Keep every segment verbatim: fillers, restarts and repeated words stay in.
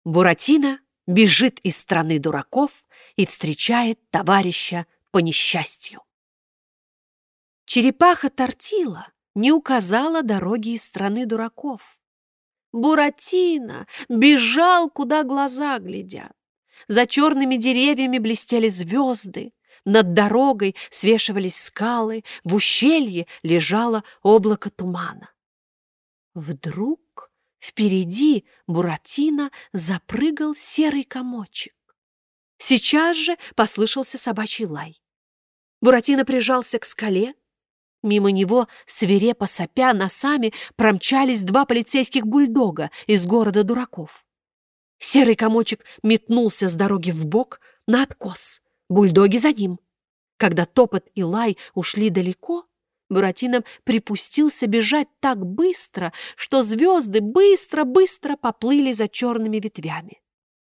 Буратино бежит из страны дураков и встречает товарища по несчастью. Черепаха Тортила не указала дороги из страны дураков. Буратино бежал, куда глаза глядят. За черными деревьями блестели звезды, над дорогой свешивались скалы, в ущелье лежало облако тумана. Вдруг впереди Буратино запрыгал серый комочек. Сейчас же послышался собачий лай. Буратино прижался к скале. Мимо него, свирепо сопя носами, промчались два полицейских бульдога из города дураков. Серый комочек метнулся с дороги вбок на откос, бульдоги за ним. Когда топот и лай ушли далеко, Буратино припустился бежать так быстро, что звезды быстро-быстро поплыли за черными ветвями.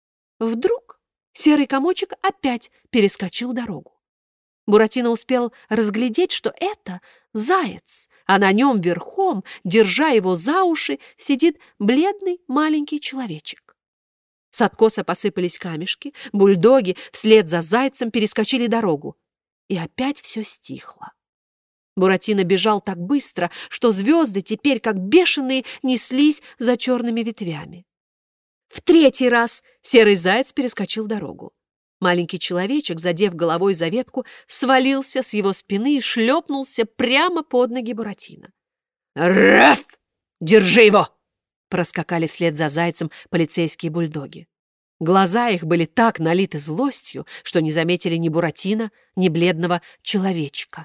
Вдруг серый комочек опять перескочил дорогу. Буратино успел разглядеть, что это заяц, а на нем верхом, держа его за уши, сидит бледный маленький человечек. С откоса посыпались камешки, бульдоги вслед за зайцем перескочили дорогу, и опять все стихло. Буратино бежал так быстро, что звезды теперь, как бешеные, неслись за черными ветвями. В третий раз серый заяц перескочил дорогу. Маленький человечек, задев головой за ветку, свалился с его спины и шлепнулся прямо под ноги Буратино. «Раф! Держи его!» проскакали вслед за зайцем полицейские бульдоги. Глаза их были так налиты злостью, что не заметили ни Буратино, ни бледного человечка.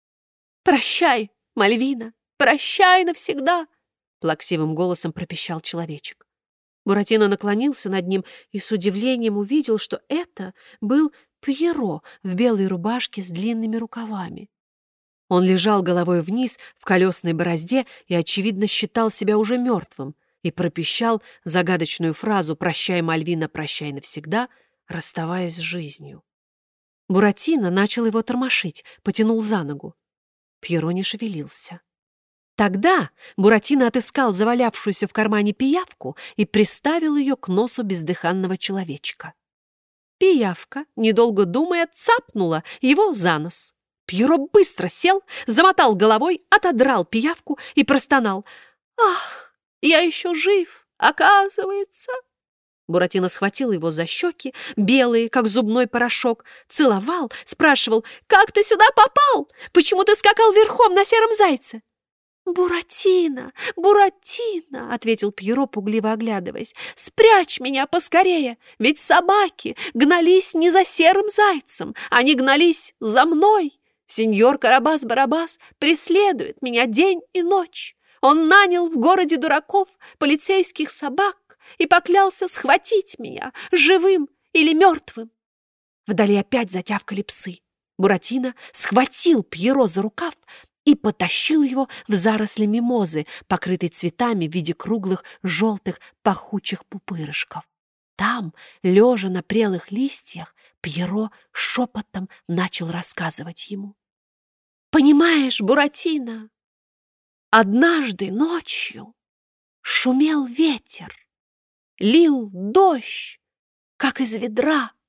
«Прощай, Мальвина, прощай навсегда!» плаксивым голосом пропищал человечек. Буратино наклонился над ним и с удивлением увидел, что это был Пьеро в белой рубашке с длинными рукавами. Он лежал головой вниз в колесной борозде и, очевидно, считал себя уже мертвым и пропищал загадочную фразу «Прощай, Мальвина, прощай навсегда», расставаясь с жизнью. Буратино начал его тормошить, потянул за ногу. Пьеро не шевелился. Тогда Буратино отыскал завалявшуюся в кармане пиявку и приставил ее к носу бездыханного человечка. Пиявка, недолго думая, цапнула его за нос. Пьеро быстро сел, замотал головой, отодрал пиявку и простонал: «Ах, я еще жив, оказывается!» Буратино схватил его за щеки, белые, как зубной порошок, целовал, спрашивал: «Как ты сюда попал? Почему ты скакал верхом на сером зайце?» «Буратино, Буратино!» — ответил Пьеро, пугливо оглядываясь. «Спрячь меня поскорее, ведь собаки гнались не за серым зайцем, они гнались за мной. Сеньор Карабас-Барабас преследует меня день и ночь. Он нанял в городе дураков полицейских собак и поклялся схватить меня живым или мертвым». Вдали опять затявкали псы. Буратино схватил Пьеро за рукав и потащил его в заросли мимозы, покрытой цветами в виде круглых желтых пахучих пупырышков. Там, лежа на прелых листьях, Пьеро шепотом начал рассказывать ему. «Понимаешь, Буратино, однажды ночью шумел ветер, лил дождь, как из ведра.